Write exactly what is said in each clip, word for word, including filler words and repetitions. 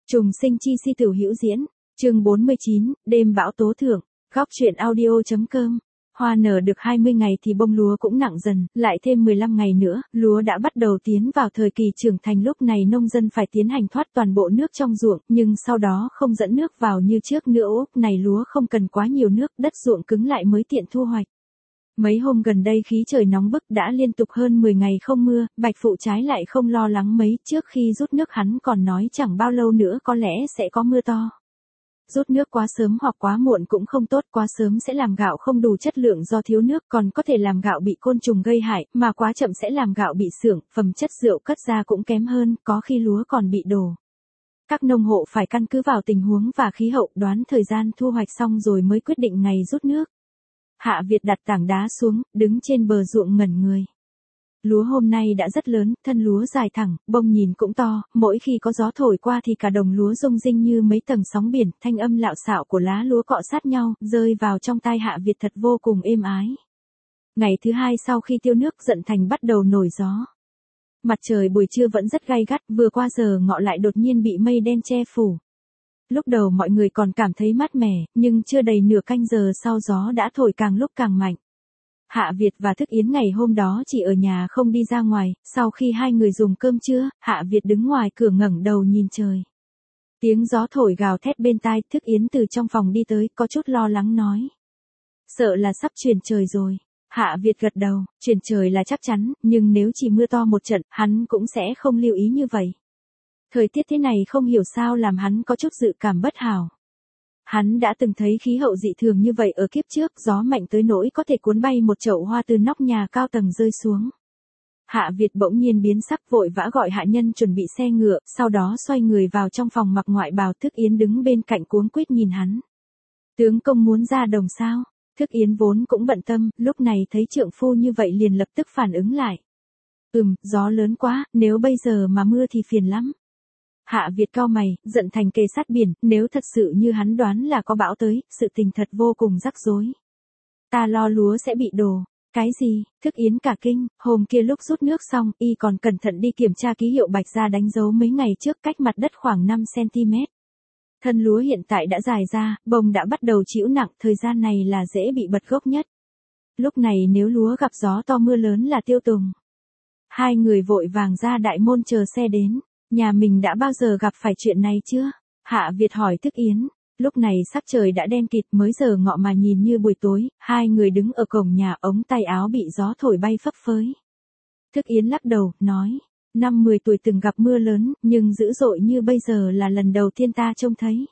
Trùng sinh chi si tiểu hữu diễn, chương bốn mươi chín, đêm bão tố thượng, góc truyện audio.com. Hoa nở được hai mươi ngày thì bông lúa cũng nặng dần, lại thêm mười lăm ngày nữa, lúa đã bắt đầu tiến vào thời kỳ trưởng thành. Lúc này nông dân phải tiến hành thoát toàn bộ nước trong ruộng, nhưng sau đó không dẫn nước vào như trước nữa. Úp này lúa không cần quá nhiều nước, đất ruộng cứng lại mới tiện thu hoạch. Mấy hôm gần đây khí trời nóng bức, đã liên tục hơn mười ngày không mưa, Bạch Phụ trái lại không lo lắng mấy. Trước khi rút nước hắn còn nói chẳng bao lâu nữa có lẽ sẽ có mưa to. Rút nước quá sớm hoặc quá muộn cũng không tốt, quá sớm sẽ làm gạo không đủ chất lượng do thiếu nước, còn có thể làm gạo bị côn trùng gây hại, mà quá chậm sẽ làm gạo bị xưởng, phẩm chất rượu cất ra cũng kém hơn, có khi lúa còn bị đổ. Các nông hộ phải căn cứ vào tình huống và khí hậu, đoán thời gian thu hoạch xong rồi mới quyết định ngày rút nước. Hạ Việt đặt tảng đá xuống, đứng trên bờ ruộng ngẩn người. Lúa hôm nay đã rất lớn, thân lúa dài thẳng, bông nhìn cũng to, mỗi khi có gió thổi qua thì cả đồng lúa rung rinh như mấy tầng sóng biển, thanh âm lạo xạo của lá lúa cọ sát nhau, rơi vào trong tai Hạ Việt thật vô cùng êm ái. Ngày thứ hai sau khi tiêu nước, Dận Thành bắt đầu nổi gió. Mặt trời buổi trưa vẫn rất gay gắt, vừa qua giờ ngọ lại đột nhiên bị mây đen che phủ. Lúc đầu mọi người còn cảm thấy mát mẻ, nhưng chưa đầy nửa canh giờ sau gió đã thổi càng lúc càng mạnh. Hạ Việt và Thức Yến ngày hôm đó chỉ ở nhà không đi ra ngoài, sau khi hai người dùng cơm trưa, Hạ Việt đứng ngoài cửa ngẩng đầu nhìn trời. Tiếng gió thổi gào thét bên tai, Thức Yến từ trong phòng đi tới, có chút lo lắng nói. Sợ là sắp chuyển trời rồi. Hạ Việt gật đầu, chuyển trời là chắc chắn, nhưng nếu chỉ mưa to một trận, hắn cũng sẽ không lưu ý như vậy. Thời tiết thế này không hiểu sao làm hắn có chút dự cảm bất hảo. Hắn đã từng thấy khí hậu dị thường như vậy ở kiếp trước, gió mạnh tới nỗi có thể cuốn bay một chậu hoa từ nóc nhà cao tầng rơi xuống. Hạ Việt bỗng nhiên biến sắc, vội vã gọi hạ nhân chuẩn bị xe ngựa, sau đó xoay người vào trong phòng mặc ngoại bào. Thức Yến đứng bên cạnh cuống quýt nhìn hắn. Tướng công muốn ra đồng sao? Thức Yến vốn cũng bận tâm, lúc này thấy trượng phu như vậy liền lập tức phản ứng lại. Ừm, gió lớn quá, nếu bây giờ mà mưa thì phiền lắm. Hạ Việt cau mày, Dận Thành kề sát biển, nếu thật sự như hắn đoán là có bão tới, sự tình thật vô cùng rắc rối. Ta lo lúa sẽ bị đổ. Cái gì? Thức Yến cả kinh, hôm kia lúc rút nước xong, y còn cẩn thận đi kiểm tra ký hiệu Bạch Gia đánh dấu mấy ngày trước, cách mặt đất khoảng năm xăng-ti-mét. Thân lúa hiện tại đã dài ra, bông đã bắt đầu chĩu nặng, thời gian này là dễ bị bật gốc nhất. Lúc này nếu lúa gặp gió to mưa lớn là tiêu tùng. Hai người vội vàng ra đại môn chờ xe đến. Nhà mình đã bao giờ gặp phải chuyện này chưa? Hạ Việt hỏi Thức Yến. Lúc này sắc trời đã đen kịt, mới giờ ngọ mà nhìn như buổi tối, hai người đứng ở cổng nhà, ống tay áo bị gió thổi bay phấp phới. Thức Yến lắc đầu, nói, năm mười tuổi từng gặp mưa lớn, nhưng dữ dội như bây giờ là lần đầu tiên ta trông thấy.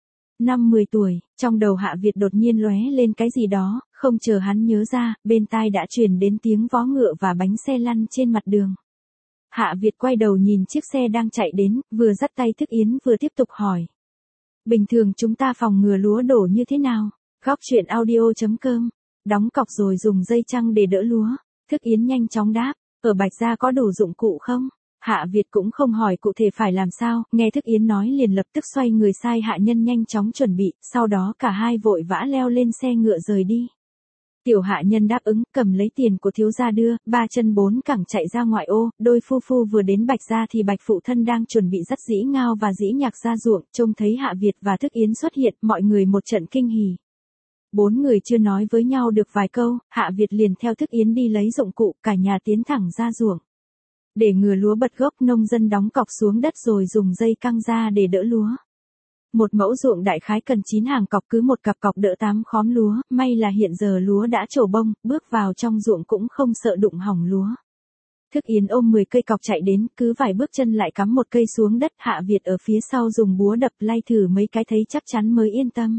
Năm mười tuổi, trong đầu Hạ Việt đột nhiên lóe lên cái gì đó, không chờ hắn nhớ ra, bên tai đã truyền đến tiếng vó ngựa và bánh xe lăn trên mặt đường. Hạ Việt quay đầu nhìn chiếc xe đang chạy đến, vừa dắt tay Thức Yến vừa tiếp tục hỏi. Bình thường chúng ta phòng ngừa lúa đổ như thế nào? Góc truyện audio.com. Đóng cọc rồi dùng dây chăng để đỡ lúa. Thức Yến nhanh chóng đáp. Ở Bạch Gia có đủ dụng cụ không? Hạ Việt cũng không hỏi cụ thể phải làm sao, nghe Thức Yến nói liền lập tức xoay người sai hạ nhân nhanh chóng chuẩn bị, sau đó cả hai vội vã leo lên xe ngựa rời đi. Tiểu hạ nhân đáp ứng, cầm lấy tiền của thiếu gia đưa, ba chân bốn cẳng chạy ra ngoại ô. Đôi phu phu vừa đến Bạch Gia thì Bạch phụ thân đang chuẩn bị dắt dĩ ngao và dĩ nhạc ra ruộng, trông thấy Hạ Việt và Thức Yến xuất hiện, mọi người một trận kinh hỉ. Bốn người chưa nói với nhau được vài câu, Hạ Việt liền theo Thức Yến đi lấy dụng cụ, cả nhà tiến thẳng ra ruộng. Để ngừa lúa bật gốc, nông dân đóng cọc xuống đất rồi dùng dây căng ra để đỡ lúa. Một mẫu ruộng đại khái cần chín hàng cọc, cứ một cặp cọc đỡ tám khóm lúa, may là hiện giờ lúa đã trổ bông, bước vào trong ruộng cũng không sợ đụng hỏng lúa. Thức Yến ôm mười cây cọc chạy đến, cứ vài bước chân lại cắm một cây xuống đất. Hạ Việt ở phía sau dùng búa đập lay thử mấy cái thấy chắc chắn mới yên tâm.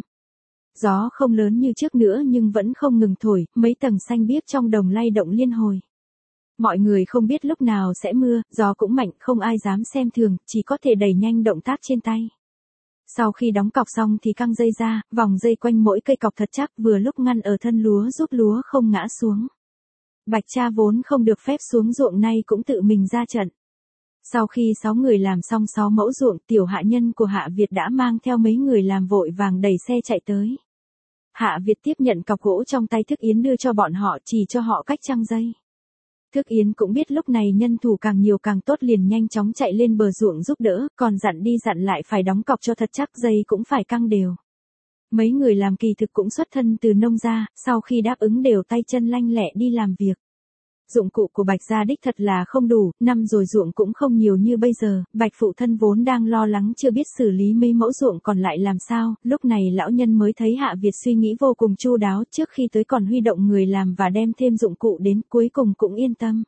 Gió không lớn như trước nữa nhưng vẫn không ngừng thổi, mấy tầng xanh biếc trong đồng lay động liên hồi. Mọi người không biết lúc nào sẽ mưa, gió cũng mạnh, không ai dám xem thường, chỉ có thể đẩy nhanh động tác trên tay. Sau khi đóng cọc xong thì căng dây ra, vòng dây quanh mỗi cây cọc thật chắc, vừa lúc ngăn ở thân lúa giúp lúa không ngã xuống. Bạch cha vốn không được phép xuống ruộng nay cũng tự mình ra trận. Sau khi sáu người làm xong sáu mẫu ruộng, tiểu hạ nhân của Hạ Việt đã mang theo mấy người làm vội vàng đẩy xe chạy tới. Hạ Việt tiếp nhận cọc gỗ trong tay Thức Yến đưa cho bọn họ, chỉ cho họ cách trăng dây. Thức Yến cũng biết lúc này nhân thủ càng nhiều càng tốt liền nhanh chóng chạy lên bờ ruộng giúp đỡ, còn dặn đi dặn lại phải đóng cọc cho thật chắc, dây cũng phải căng đều. Mấy người làm kỳ thực cũng xuất thân từ nông gia, sau khi đáp ứng đều tay chân lanh lẹ đi làm việc. Dụng cụ của Bạch gia đích thật là không đủ, năm rồi ruộng cũng không nhiều như bây giờ, Bạch phụ thân vốn đang lo lắng chưa biết xử lý mấy mẫu ruộng còn lại làm sao, lúc này lão nhân mới thấy Hạ Việt suy nghĩ vô cùng chu đáo, trước khi tới còn huy động người làm và đem thêm dụng cụ đến, cuối cùng cũng yên tâm.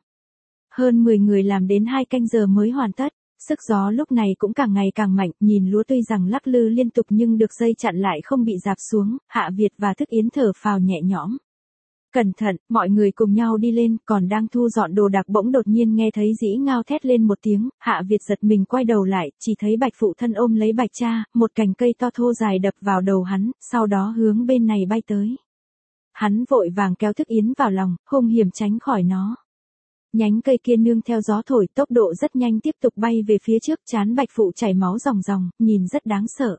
Hơn mười người làm đến hai canh giờ mới hoàn tất. Sức gió lúc này cũng càng ngày càng mạnh, nhìn lúa tuy rằng lắc lư liên tục nhưng được dây chặn lại không bị rạp xuống, Hạ Việt và Thức Yến thở phào nhẹ nhõm. Cẩn thận, mọi người cùng nhau đi lên, còn đang thu dọn đồ đạc bỗng đột nhiên nghe thấy dĩ ngao thét lên một tiếng, Hạ Việt giật mình quay đầu lại, chỉ thấy Bạch phụ thân ôm lấy Bạch cha, một cành cây to thô dài đập vào đầu hắn, sau đó hướng bên này bay tới. Hắn vội vàng kéo Thức Yến vào lòng, hung hiểm tránh khỏi nó. Nhánh cây kia nương theo gió thổi, tốc độ rất nhanh tiếp tục bay về phía trước, trán Bạch phụ chảy máu ròng ròng, nhìn rất đáng sợ.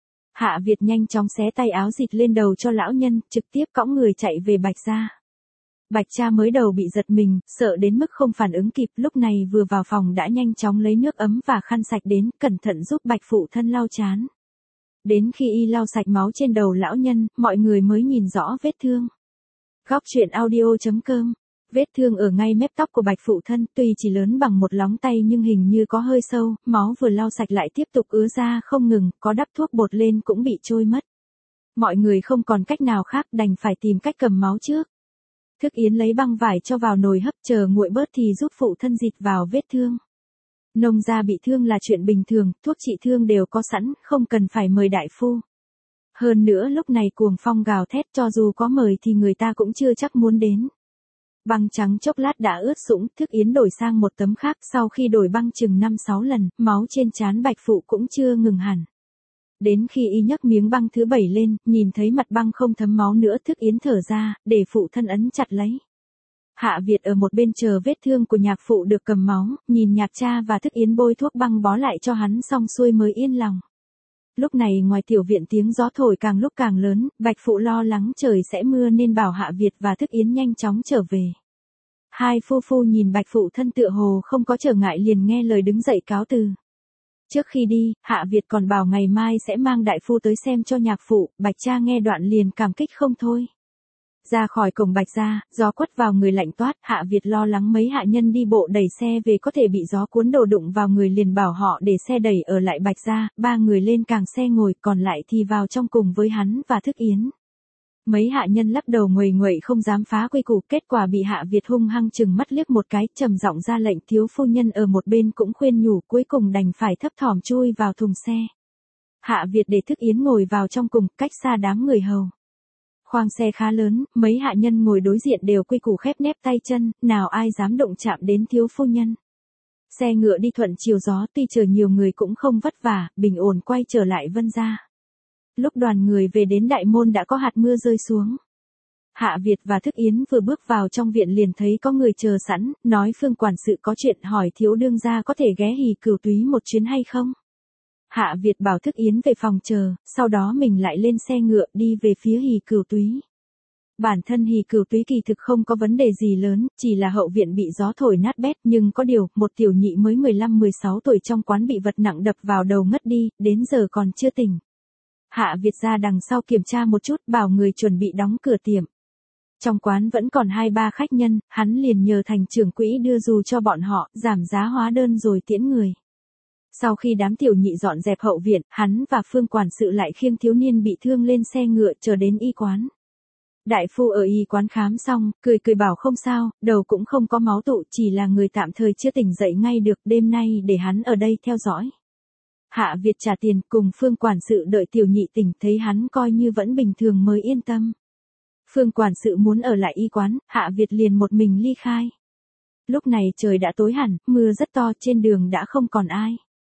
Hạ Việt nhanh chóng xé tay áo dịt lên đầu cho lão nhân, trực tiếp cõng người chạy về Bạch gia. Bạch cha mới đầu bị giật mình, sợ đến mức không phản ứng kịp, lúc này vừa vào phòng đã nhanh chóng lấy nước ấm và khăn sạch đến, cẩn thận giúp Bạch phụ thân lau trán. Đến khi y lau sạch máu trên đầu lão nhân, mọi người mới nhìn rõ vết thương. Góc truyện audio chấm com. Vết thương ở ngay mép tóc của Bạch phụ thân, tuy chỉ lớn bằng một lóng tay nhưng hình như có hơi sâu, máu vừa lau sạch lại tiếp tục ứa ra không ngừng, có đắp thuốc bột lên cũng bị trôi mất. Mọi người không còn cách nào khác, đành phải tìm cách cầm máu trước. Thức Yến lấy băng vải cho vào nồi hấp, chờ nguội bớt thì giúp phụ thân dịt vào vết thương. Nông gia bị thương là chuyện bình thường, thuốc trị thương đều có sẵn, không cần phải mời đại phu. Hơn nữa lúc này cuồng phong gào thét, cho dù có mời thì người ta cũng chưa chắc muốn đến. Băng trắng chốc lát đã ướt sũng, Thức Yến đổi sang một tấm khác, sau khi đổi băng chừng năm sáu lần, máu trên trán Bạch phụ cũng chưa ngừng hẳn. Đến khi y nhấc miếng băng thứ bảy lên, nhìn thấy mặt băng không thấm máu nữa, Thức Yến thở ra, để phụ thân ấn chặt lấy. Hạ Việt ở một bên chờ vết thương của nhạc phụ được cầm máu, nhìn nhạc cha và Thức Yến bôi thuốc băng bó lại cho hắn xong xuôi mới yên lòng. Lúc này ngoài tiểu viện tiếng gió thổi càng lúc càng lớn, Bạch phụ lo lắng trời sẽ mưa nên bảo Hạ Việt và Thức Yến nhanh chóng trở về. Hai phu phu nhìn Bạch phụ thân tựa hồ không có trở ngại liền nghe lời đứng dậy cáo từ. Trước khi đi, Hạ Việt còn bảo ngày mai sẽ mang đại phu tới xem cho nhạc phụ, Bạch cha nghe đoạn liền cảm kích không thôi. Ra khỏi cổng Bạch gia, gió quất vào người lạnh toát, Hạ Việt lo lắng mấy hạ nhân đi bộ đẩy xe về có thể bị gió cuốn đồ đụng vào người liền bảo họ để xe đẩy ở lại Bạch gia, ba người lên càng xe ngồi, còn lại thì vào trong cùng với hắn và Thức Yến. Mấy hạ nhân lắc đầu nguầy nguậy không dám phá quy củ, kết quả bị Hạ Việt hung hăng chừng mắt liếc một cái, trầm giọng ra lệnh, thiếu phu nhân ở một bên cũng khuyên nhủ, cuối cùng đành phải thấp thỏm chui vào thùng xe. Hạ Việt để Thức Yến ngồi vào trong cùng, cách xa đám người hầu. Khoang xe khá lớn, mấy hạ nhân ngồi đối diện đều quy củ khép nép tay chân, nào ai dám động chạm đến thiếu phu nhân. Xe ngựa đi thuận chiều gió, tuy chờ nhiều người cũng không vất vả, bình ổn quay trở lại Vân gia. Lúc đoàn người về đến đại môn đã có hạt mưa rơi xuống. Hạ Việt và Thức Yến vừa bước vào trong viện liền thấy có người chờ sẵn, nói Phương quản sự có chuyện hỏi thiếu đương gia có thể ghé Hỉ Cửu Túy một chuyến hay không. Hạ Việt bảo Thức Yến về phòng chờ, sau đó mình lại lên xe ngựa đi về phía Hỉ Cửu Túy. Bản thân Hỉ Cửu Túy kỳ thực không có vấn đề gì lớn, chỉ là hậu viện bị gió thổi nát bét, nhưng có điều, một tiểu nhị mới mười lăm mười sáu tuổi trong quán bị vật nặng đập vào đầu ngất đi, đến giờ còn chưa tỉnh. Hạ Việt ra đằng sau kiểm tra một chút, bảo người chuẩn bị đóng cửa tiệm. Trong quán vẫn còn hai ba khách nhân, hắn liền nhờ thành trưởng quỹ đưa dù cho bọn họ, giảm giá hóa đơn rồi tiễn người. Sau khi đám tiểu nhị dọn dẹp hậu viện, hắn và Phương quản sự lại khiêng thiếu niên bị thương lên xe ngựa chờ đến y quán. Đại phu ở y quán khám xong, cười cười bảo không sao, đầu cũng không có máu tụ, chỉ là người tạm thời chưa tỉnh dậy ngay được, đêm nay để hắn ở đây theo dõi. Hạ Việt trả tiền, cùng Phương quản sự đợi tiểu nhị tỉnh, thấy hắn coi như vẫn bình thường mới yên tâm. Phương quản sự muốn ở lại y quán, Hạ Việt liền một mình ly khai. Lúc này trời đã tối hẳn, mưa rất to, trên đường đã không còn ai.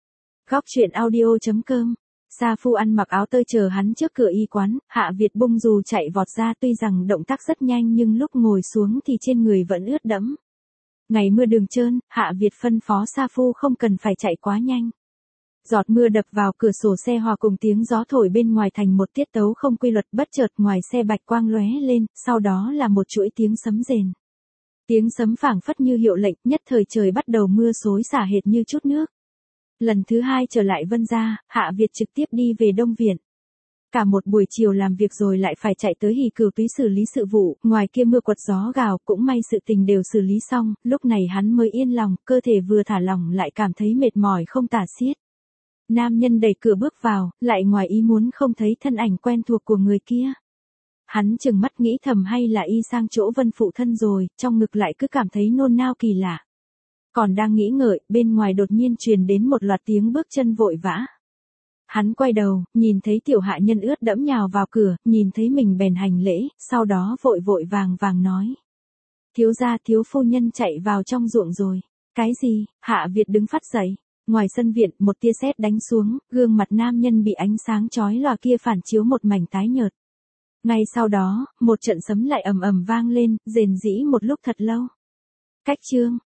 Góc truyện audio chấm com. Sa phu ăn mặc áo tơi chờ hắn trước cửa y quán, Hạ Việt bung dù chạy vọt ra, tuy rằng động tác rất nhanh nhưng lúc ngồi xuống thì trên người vẫn ướt đẫm. Ngày mưa đường trơn, Hạ Việt phân phó Sa phu không cần phải chạy quá nhanh. Giọt mưa đập vào cửa sổ xe hòa cùng tiếng gió thổi bên ngoài thành một tiết tấu không quy luật, bất chợt ngoài xe bạch quang lóe lên, sau đó là một chuỗi tiếng sấm rền. Tiếng sấm phảng phất như hiệu lệnh, nhất thời trời bắt đầu mưa xối xả hệt như chút nước. Lần thứ hai trở lại Vân gia, Hạ Việt trực tiếp đi về Đông Viện. Cả một buổi chiều làm việc rồi lại phải chạy tới Hỉ Cửu Túy xử lý sự vụ, ngoài kia mưa quật gió gào, cũng may sự tình đều xử lý xong, lúc này hắn mới yên lòng, cơ thể vừa thả lỏng lại cảm thấy mệt mỏi không tả xiết. Nam nhân đẩy cửa bước vào, lại ngoài ý muốn không thấy thân ảnh quen thuộc của người kia. Hắn chừng mắt nghĩ thầm hay là y sang chỗ Vân phụ thân rồi, trong ngực lại cứ cảm thấy nôn nao kỳ lạ. Còn đang nghĩ ngợi, bên ngoài đột nhiên truyền đến một loạt tiếng bước chân vội vã. Hắn quay đầu, nhìn thấy tiểu hạ nhân ướt đẫm nhào vào cửa, nhìn thấy mình bèn hành lễ, sau đó vội vội vàng vàng nói. Thiếu gia thiếu phu nhân chạy vào trong ruộng rồi. Cái gì? Hạ Việt đứng phắt dậy. Ngoài sân viện, một tia sét đánh xuống, gương mặt nam nhân bị ánh sáng chói lòa kia phản chiếu một mảnh tái nhợt. Ngay sau đó, một trận sấm lại ầm ầm vang lên, rền rĩ một lúc thật lâu. Cách chương